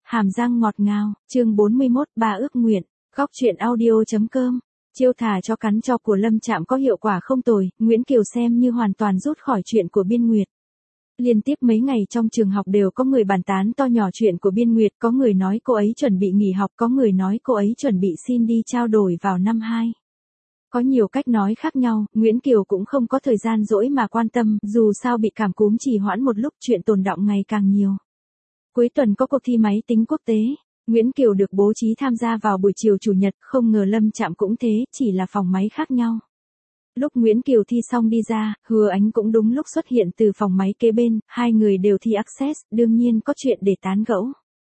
Hàm răng ngọt ngào, chương 41, ba ước nguyện, góc truyện audio.com. Chiêu thà cho cắn cho của Lâm Trạm có hiệu quả không tồi, Nguyễn Kiều xem như hoàn toàn rút khỏi chuyện của Biên Nguyệt. Liên tiếp mấy ngày trong trường học đều có người bàn tán to nhỏ chuyện của Biên Nguyệt, có người nói cô ấy chuẩn bị nghỉ học, có người nói cô ấy chuẩn bị xin đi trao đổi vào năm 2. Có nhiều cách nói khác nhau, Nguyễn Kiều cũng không có thời gian rỗi mà quan tâm, dù sao bị cảm cúm trì hoãn một lúc, chuyện tồn đọng ngày càng nhiều. Cuối tuần có cuộc thi máy tính quốc tế, Nguyễn Kiều được bố trí tham gia vào buổi chiều chủ nhật, không ngờ Lâm Trạm cũng thế, chỉ là phòng máy khác nhau. Lúc Nguyễn Kiều thi xong đi ra, Hứa Ánh cũng đúng lúc xuất hiện từ phòng máy kế bên, hai người đều thi Access, đương nhiên có chuyện để tán gẫu.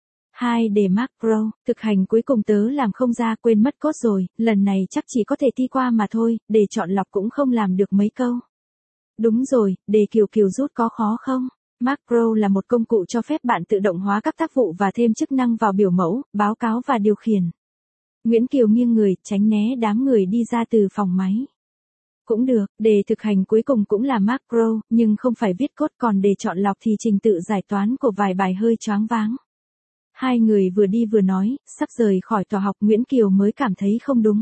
2 đề Mac Pro, thực hành cuối cùng tớ làm không ra, quên mất code rồi, lần này chắc chỉ có thể thi qua mà thôi, đề chọn lọc cũng không làm được mấy câu. Đúng rồi, đề Kiều Kiều rút có khó không? Mac Pro là một công cụ cho phép bạn tự động hóa các tác vụ và thêm chức năng vào biểu mẫu, báo cáo và điều khiển. Nguyễn Kiều nghiêng người, tránh né đám người đi ra từ phòng máy. Cũng được, đề thực hành cuối cùng cũng là Mac Pro, nhưng không phải viết code, còn đề chọn lọc thì trình tự giải toán của vài bài hơi choáng váng. Hai người vừa đi vừa nói, sắp rời khỏi tòa học, Nguyễn Kiều mới cảm thấy không đúng.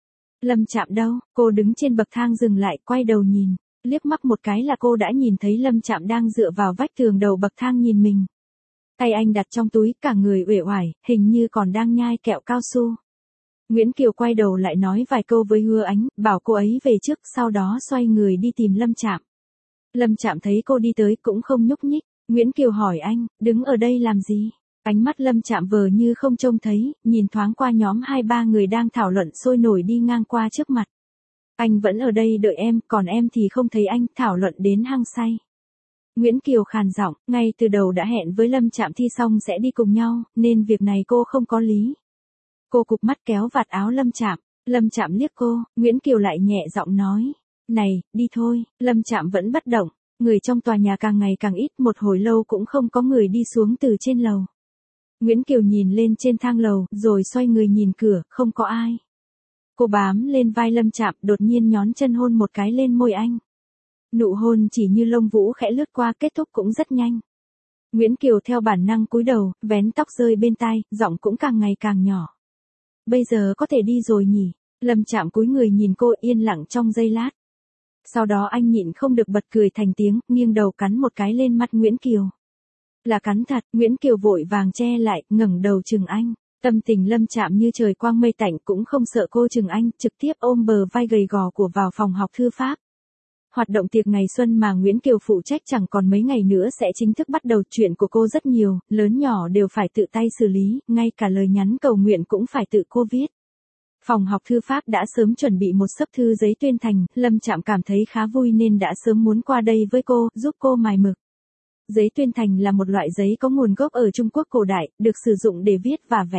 Lâm Trạm đâu? Cô đứng trên bậc thang dừng lại, quay đầu nhìn. Liếc mắt một cái là cô đã nhìn thấy Lâm Trạm đang dựa vào vách tường đầu bậc thang nhìn mình. Tay anh đặt trong túi, cả người uể oải, hình như còn đang nhai kẹo cao su. Nguyễn Kiều quay đầu lại nói vài câu với Hứa Ánh, bảo cô ấy về trước, sau đó xoay người đi tìm Lâm Trạm. Lâm Trạm thấy cô đi tới cũng không nhúc nhích. Nguyễn Kiều hỏi anh, đứng ở đây làm gì? Ánh mắt Lâm Trạm vờ như không trông thấy, nhìn thoáng qua nhóm 2-3 người đang thảo luận sôi nổi đi ngang qua trước mặt. Anh vẫn ở đây đợi em, còn em thì không thấy anh, thảo luận đến hăng say. Nguyễn Kiều khàn giọng, ngay từ đầu đã hẹn với Lâm Trạm thi xong sẽ đi cùng nhau, nên việc này cô không có lý. Cô cụp mắt kéo vạt áo Lâm Trạm. Lâm Trạm liếc cô, Nguyễn Kiều lại nhẹ giọng nói, này, đi thôi. Lâm Trạm vẫn bất động, người trong tòa nhà càng ngày càng ít, một hồi lâu cũng không có người đi xuống từ trên lầu. Nguyễn Kiều nhìn lên trên thang lầu, rồi xoay người nhìn cửa, không có ai. Cô bám lên vai Lâm Trạm, đột nhiên nhón chân hôn một cái lên môi anh. Nụ hôn chỉ như lông vũ khẽ lướt qua, kết thúc cũng rất nhanh. Nguyễn Kiều theo bản năng cúi đầu, vén tóc rơi bên tai, giọng cũng càng ngày càng nhỏ. Bây giờ có thể đi rồi nhỉ? Lâm Trạm cúi người nhìn cô, yên lặng trong giây lát. Sau đó anh nhịn không được bật cười thành tiếng, nghiêng đầu cắn một cái lên mắt Nguyễn Kiều. Là cắn thật, Nguyễn Kiều vội vàng che lại, ngẩng đầu chừng anh. Tâm tình Lâm Trạm như trời quang mây tạnh, cũng không sợ cô chừng anh, trực tiếp ôm bờ vai gầy gò của vào phòng học thư pháp. Hoạt động tiệc ngày xuân mà Nguyễn Kiều phụ trách chẳng còn mấy ngày nữa sẽ chính thức bắt đầu, chuyện của cô rất nhiều, lớn nhỏ đều phải tự tay xử lý, ngay cả lời nhắn cầu nguyện cũng phải tự cô viết. Phòng học thư pháp đã sớm chuẩn bị một xấp thư giấy tuyên thành, Lâm Trạm cảm thấy khá vui nên đã sớm muốn qua đây với cô, giúp cô mài mực. Giấy tuyên thành là một loại giấy có nguồn gốc ở Trung Quốc cổ đại, được sử dụng để viết và vẽ.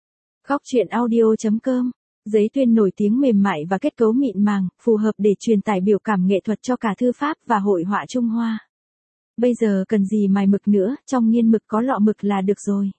Góc truyện audio.com. Giấy tuyên nổi tiếng mềm mại và kết cấu mịn màng, phù hợp để truyền tải biểu cảm nghệ thuật cho cả thư pháp và hội họa Trung Hoa. Bây giờ cần gì mài mực nữa, trong nghiên mực có lọ mực là được rồi.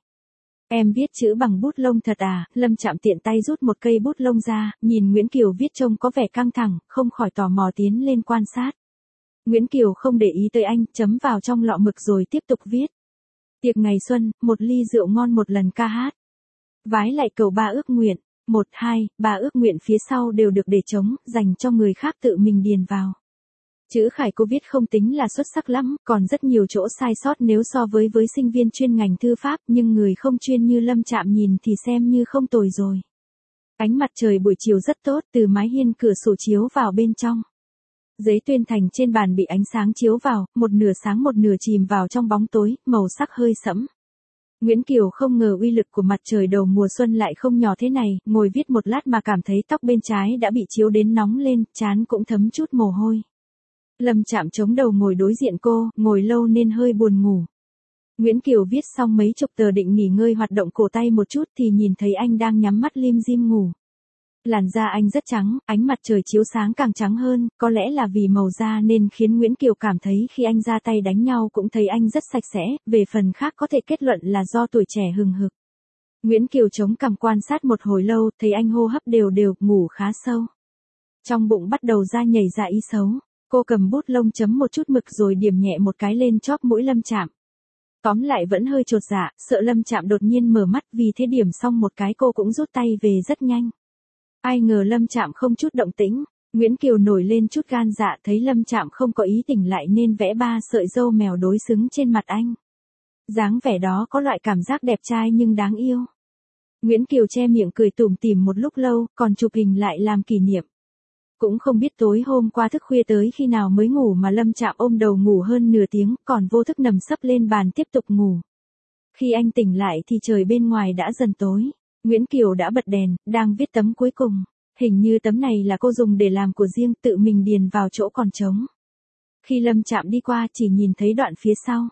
Em viết chữ bằng bút lông thật à? Lâm Trạm tiện tay rút một cây bút lông ra, nhìn Nguyễn Kiều viết trông có vẻ căng thẳng, không khỏi tò mò tiến lên quan sát. Nguyễn Kiều không để ý tới anh, chấm vào trong lọ mực rồi tiếp tục viết. Tiệc ngày xuân, một ly rượu ngon, một lần ca hát. Vái lại cầu ba ước nguyện. 1, 2, 3 ước nguyện phía sau đều được để trống, dành cho người khác tự mình điền vào. Chữ khải cô viết không tính là xuất sắc lắm, còn rất nhiều chỗ sai sót nếu so với sinh viên chuyên ngành thư pháp, nhưng người không chuyên như Lâm Trạm nhìn thì xem như không tồi rồi. Ánh mặt trời buổi chiều rất tốt, từ mái hiên cửa sổ chiếu vào bên trong. Giấy tuyên thành trên bàn bị ánh sáng chiếu vào, một nửa sáng một nửa chìm vào trong bóng tối, màu sắc hơi sẫm. Nguyễn Kiều không ngờ uy lực của mặt trời đầu mùa xuân lại không nhỏ thế này, ngồi viết một lát mà cảm thấy tóc bên trái đã bị chiếu đến nóng lên, trán cũng thấm chút mồ hôi. Lâm Trạm chống đầu ngồi đối diện cô, ngồi lâu nên hơi buồn ngủ. Nguyễn Kiều viết xong mấy chục tờ định nghỉ ngơi hoạt động cổ tay một chút thì nhìn thấy anh đang nhắm mắt lim dim ngủ. Làn da anh rất trắng, ánh mặt trời chiếu sáng càng trắng hơn, có lẽ là vì màu da nên khiến Nguyễn Kiều cảm thấy khi anh ra tay đánh nhau cũng thấy anh rất sạch sẽ, về phần khác có thể kết luận là do tuổi trẻ hừng hực. Nguyễn Kiều chống cằm quan sát một hồi lâu, thấy anh hô hấp đều đều, ngủ khá sâu. Trong bụng bắt đầu ra nhảy ra ý xấu, cô cầm bút lông chấm một chút mực rồi điểm nhẹ một cái lên chóp mũi Lâm Trạm. Tóm lại vẫn hơi chột dạ, sợ Lâm Trạm đột nhiên mở mắt, vì thế điểm xong một cái cô cũng rút tay về rất nhanh. Ai ngờ Lâm Trạm không chút động tĩnh, Nguyễn Kiều nổi lên chút gan dạ, thấy Lâm Trạm không có ý tỉnh lại nên vẽ 3 sợi râu mèo đối xứng trên mặt anh. Dáng vẻ đó có loại cảm giác đẹp trai nhưng đáng yêu. Nguyễn Kiều che miệng cười tủm tỉm một lúc lâu, còn chụp hình lại làm kỷ niệm. Cũng không biết tối hôm qua thức khuya tới khi nào mới ngủ mà Lâm Trạm ôm đầu ngủ hơn nửa tiếng, còn vô thức nằm sấp lên bàn tiếp tục ngủ. Khi anh tỉnh lại thì trời bên ngoài đã dần tối. Nguyễn Kiều đã bật đèn, đang viết tấm cuối cùng. Hình như tấm này là cô dùng để làm của riêng, tự mình điền vào chỗ còn trống. Khi Lâm Trạm đi qua chỉ nhìn thấy đoạn phía sau.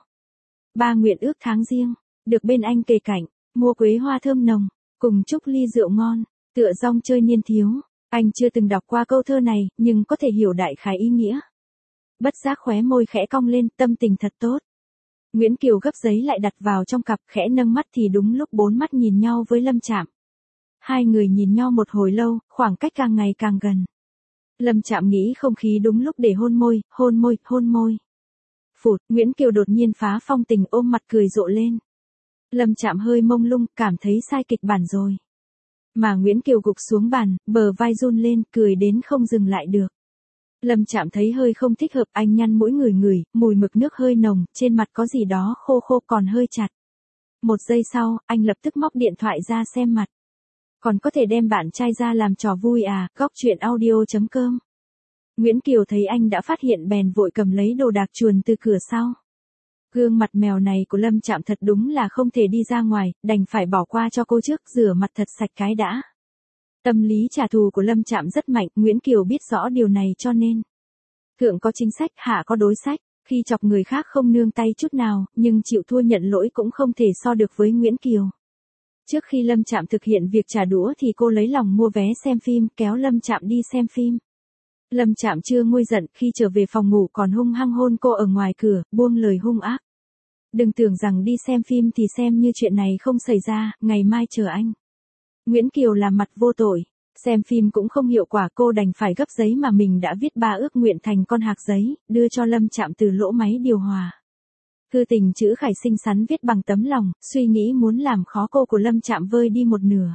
3 nguyện ước tháng riêng, được bên anh kề cạnh, mua quế hoa thơm nồng, cùng chúc ly rượu ngon, tựa rong chơi niên thiếu. Anh chưa từng đọc qua câu thơ này, nhưng có thể hiểu đại khái ý nghĩa. Bất giác khóe môi khẽ cong lên, tâm tình thật tốt. Nguyễn Kiều gấp giấy lại đặt vào trong cặp, khẽ nâng mắt thì đúng lúc 4 mắt nhìn nhau với Lâm Trạm. Hai người nhìn nhau một hồi lâu, khoảng cách càng ngày càng gần. Lâm Trạm nghĩ không khí đúng lúc để hôn môi, hôn môi, hôn môi. Phụt, Nguyễn Kiều đột nhiên phá phong tình ôm mặt cười rộ lên. Lâm Trạm hơi mông lung, cảm thấy sai kịch bản rồi. Mà Nguyễn Kiều gục xuống bàn, bờ vai run lên, cười đến không dừng lại được. Lâm Trạm thấy hơi không thích hợp, anh nhăn mũi ngửi, mùi mực nước hơi nồng, trên mặt có gì đó khô khô còn hơi chặt. Một giây sau, anh lập tức móc điện thoại ra xem mặt. Còn có thể đem bạn trai ra làm trò vui à, góc truyện audio.com. Nguyễn Kiều thấy anh đã phát hiện bèn vội cầm lấy đồ đạc chuồn từ cửa sau. Gương mặt mèo này của Lâm Trạm thật đúng là không thể đi ra ngoài, đành phải bỏ qua cho cô trước, rửa mặt thật sạch cái đã. Tâm lý trả thù của Lâm Trạm rất mạnh, Nguyễn Kiều biết rõ điều này cho nên. Thượng có chính sách, hạ có đối sách, khi chọc người khác không nương tay chút nào, nhưng chịu thua nhận lỗi cũng không thể so được với Nguyễn Kiều. Trước khi Lâm Trạm thực hiện việc trả đũa thì cô lấy lòng mua vé xem phim, kéo Lâm Trạm đi xem phim. Lâm Trạm chưa nguôi giận, khi trở về phòng ngủ còn hung hăng hôn cô ở ngoài cửa, buông lời hung ác. Đừng tưởng rằng đi xem phim thì xem như chuyện này không xảy ra, ngày mai chờ anh. Nguyễn Kiều làm mặt vô tội, xem phim cũng không hiệu quả, cô đành phải gấp giấy mà mình đã viết 3 ước nguyện thành con hạc giấy, đưa cho Lâm Trạm từ lỗ máy điều hòa. Thư tình chữ khải xinh xắn viết bằng tấm lòng, suy nghĩ muốn làm khó cô của Lâm Trạm vơi đi một nửa.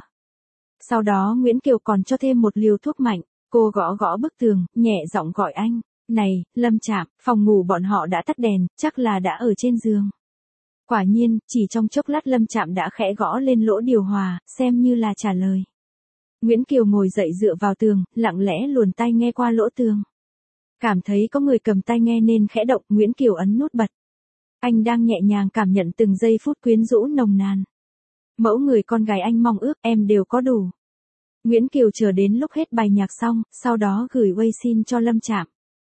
Sau đó Nguyễn Kiều còn cho thêm một liều thuốc mạnh, cô gõ gõ bức tường, nhẹ giọng gọi anh. Này, Lâm Trạm, phòng ngủ bọn họ đã tắt đèn, chắc là đã ở trên giường. Quả nhiên, chỉ trong chốc lát Lâm Trạm đã khẽ gõ lên lỗ điều hòa, xem như là trả lời. Nguyễn Kiều ngồi dậy dựa vào tường, lặng lẽ luồn tai nghe qua lỗ tường. Cảm thấy có người cầm tai nghe nên khẽ động, Nguyễn Kiều ấn nút bật. Anh đang nhẹ nhàng cảm nhận từng giây phút quyến rũ nồng nàn. Mẫu người con gái anh mong ước em đều có đủ. Nguyễn Kiều chờ đến lúc hết bài nhạc xong, sau đó gửi WeChat cho Lâm Trạm.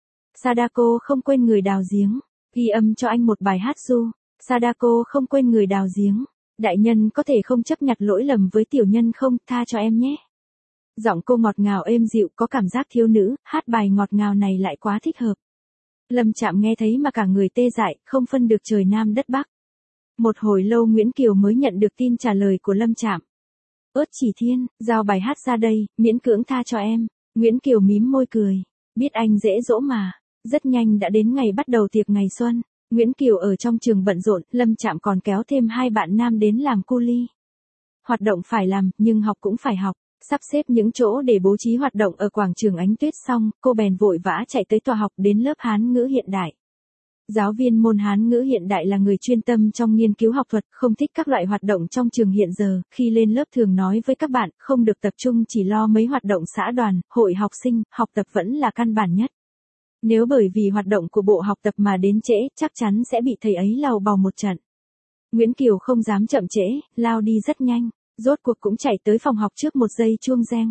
Sadako không quên người đào giếng, ghi âm cho anh một bài hát ru. Sadako không quên người đào giếng. Đại nhân có thể không chấp nhặt lỗi lầm với tiểu nhân không, tha cho em nhé. Giọng cô ngọt ngào êm dịu, có cảm giác thiếu nữ, hát bài ngọt ngào này lại quá thích hợp. Lâm Trạm nghe thấy mà cả người tê dại, không phân được trời Nam đất Bắc. Một hồi lâu Nguyễn Kiều mới nhận được tin trả lời của Lâm Trạm. Ớt chỉ thiên, giao bài hát ra đây, miễn cưỡng tha cho em. Nguyễn Kiều mím môi cười, biết anh dễ dỗ mà. Rất nhanh đã đến ngày bắt đầu tiệc ngày xuân. Nguyễn Kiều ở trong trường bận rộn, Lâm Trạm còn kéo thêm 2 bạn nam đến làm cu li. Hoạt động phải làm, nhưng học cũng phải học. Sắp xếp những chỗ để bố trí hoạt động ở quảng trường Ánh Tuyết xong, cô bèn vội vã chạy tới tòa học đến lớp Hán ngữ hiện đại. Giáo viên môn Hán ngữ hiện đại là người chuyên tâm trong nghiên cứu học thuật, không thích các loại hoạt động trong trường hiện giờ, khi lên lớp thường nói với các bạn, không được tập trung chỉ lo mấy hoạt động xã đoàn, hội học sinh, học tập vẫn là căn bản nhất. Nếu bởi vì hoạt động của bộ học tập mà đến trễ, chắc chắn sẽ bị thầy ấy lầu bầu một trận. Nguyễn Kiều không dám chậm trễ, lao đi rất nhanh, rốt cuộc cũng chạy tới phòng học trước một giây chuông reng.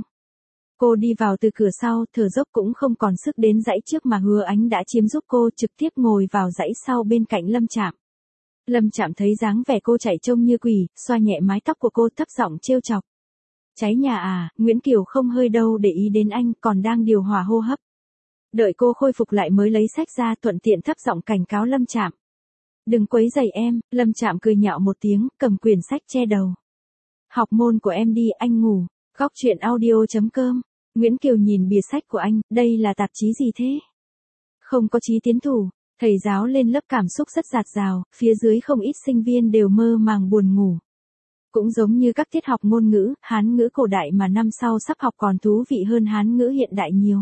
Cô đi vào từ cửa sau, thở dốc cũng không còn sức đến dãy trước mà Hứa Ánh đã chiếm giúp cô, trực tiếp ngồi vào dãy sau bên cạnh Lâm Trạm. Lâm Trạm thấy dáng vẻ cô chạy trông như quỷ, xoa nhẹ mái tóc của cô, thấp giọng trêu chọc. Cháy nhà à, Nguyễn Kiều không hơi đâu để ý đến anh, còn đang điều hòa hô hấp. Đợi cô khôi phục lại mới lấy sách ra, thuận tiện thấp giọng cảnh cáo Lâm Trạm. Đừng quấy rầy em. Lâm Trạm cười nhạo một tiếng, cầm quyển sách che đầu. Học môn của em đi, anh ngủ. Góc truyện audio.com. Nguyễn Kiều nhìn bìa sách của anh, đây là tạp chí gì thế? Không có chí tiến thủ. Thầy giáo lên lớp cảm xúc rất dạt dào, phía dưới không ít sinh viên đều mơ màng buồn ngủ. Cũng giống như các tiết học ngôn ngữ, Hán ngữ cổ đại mà năm sau sắp học còn thú vị hơn Hán ngữ hiện đại nhiều.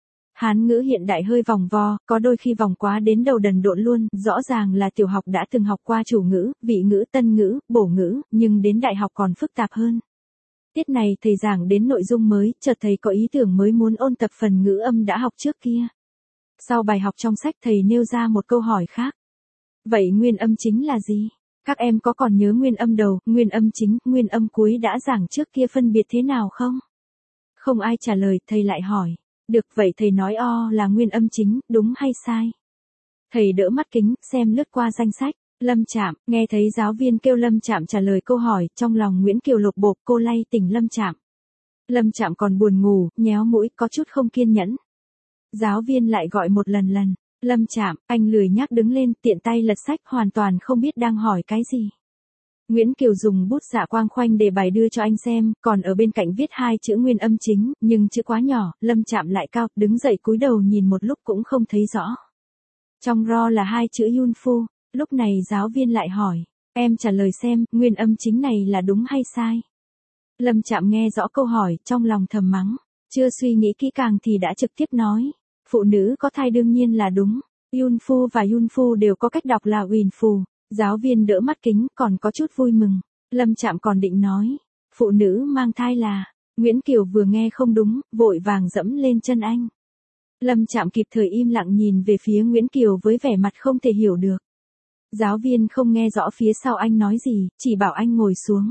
Hán ngữ hiện đại hơi vòng vo, có đôi khi vòng quá đến đầu đần độn luôn, rõ ràng là tiểu học đã từng học qua chủ ngữ, vị ngữ, tân ngữ, bổ ngữ, nhưng đến đại học còn phức tạp hơn. Tiết này thầy giảng đến nội dung mới, chợt thầy có ý tưởng mới muốn ôn tập phần ngữ âm đã học trước kia. Sau bài học trong sách thầy nêu ra một câu hỏi khác. Vậy nguyên âm chính là gì? Các em có còn nhớ nguyên âm đầu, nguyên âm chính, nguyên âm cuối đã giảng trước kia phân biệt thế nào không? Không ai trả lời, thầy lại hỏi. Được, vậy thầy nói O là nguyên âm chính, đúng hay sai? Thầy đỡ mắt kính, xem lướt qua danh sách. Lâm Trạm, nghe thấy giáo viên kêu Lâm Trạm trả lời câu hỏi, trong lòng Nguyễn Kiều lục bộp, cô lay tỉnh Lâm Trạm. Lâm Trạm còn buồn ngủ, nhéo mũi, có chút không kiên nhẫn. Giáo viên lại gọi một lần. Lâm Trạm, anh lười nhác đứng lên, tiện tay lật sách, hoàn toàn không biết đang hỏi cái gì. Nguyễn Kiều dùng bút dạ quang khoanh để bài đưa cho anh xem, còn ở bên cạnh viết 2 chữ nguyên âm chính, nhưng chữ quá nhỏ, Lâm Trạm lại cao, đứng dậy cúi đầu nhìn một lúc cũng không thấy rõ. Trong ro là 2 chữ Yun Phu, lúc này giáo viên lại hỏi, em trả lời xem, nguyên âm chính này là đúng hay sai? Lâm Trạm nghe rõ câu hỏi, trong lòng thầm mắng, chưa suy nghĩ kỹ càng thì đã trực tiếp nói, phụ nữ có thai đương nhiên là đúng, Yun Phu và Yun Phu đều có cách đọc là Uyển Phù. Giáo viên đỡ mắt kính, còn có chút vui mừng. Lâm Trạm còn định nói, phụ nữ mang thai là, Nguyễn Kiều vừa nghe không đúng, vội vàng dẫm lên chân anh. Lâm Trạm kịp thời im lặng nhìn về phía Nguyễn Kiều với vẻ mặt không thể hiểu được. Giáo viên không nghe rõ phía sau anh nói gì, chỉ bảo anh ngồi xuống.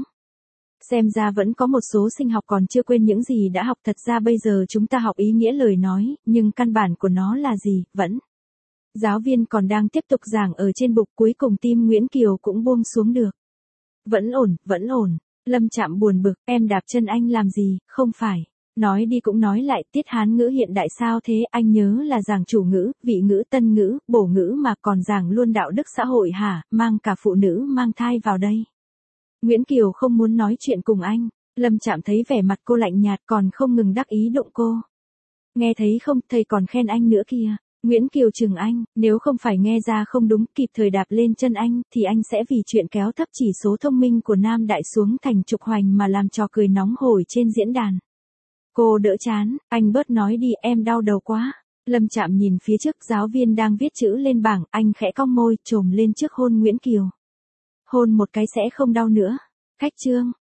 Xem ra vẫn có một số sinh học còn chưa quên những gì đã học, thật ra bây giờ chúng ta học ý nghĩa lời nói, nhưng căn bản của nó là gì, vẫn. Giáo viên còn đang tiếp tục giảng ở trên bục, cuối cùng tim Nguyễn Kiều cũng buông xuống được. Vẫn ổn. Lâm Trạm buồn bực, em đạp chân anh làm gì, không phải. Nói đi cũng nói lại, tiết Hán ngữ hiện đại sao thế, anh nhớ là giảng chủ ngữ, vị ngữ, tân ngữ, bổ ngữ mà còn giảng luôn đạo đức xã hội hả, mang cả phụ nữ mang thai vào đây. Nguyễn Kiều không muốn nói chuyện cùng anh. Lâm Trạm thấy vẻ mặt cô lạnh nhạt còn không ngừng đắc ý đụng cô. Nghe thấy không, thầy còn khen anh nữa kìa. Nguyễn Kiều chừng anh, nếu không phải nghe ra không đúng, kịp thời đạp lên chân anh, thì anh sẽ vì chuyện kéo thấp chỉ số thông minh của Nam Đại xuống thành trục hoành mà làm trò cười nóng hổi trên diễn đàn. Cô đỡ chán, anh bớt nói đi, em đau đầu quá. Lâm Trạm nhìn phía trước, giáo viên đang viết chữ lên bảng, anh khẽ cong môi, chồm lên trước hôn Nguyễn Kiều. Hôn một cái sẽ không đau nữa. Cách chương.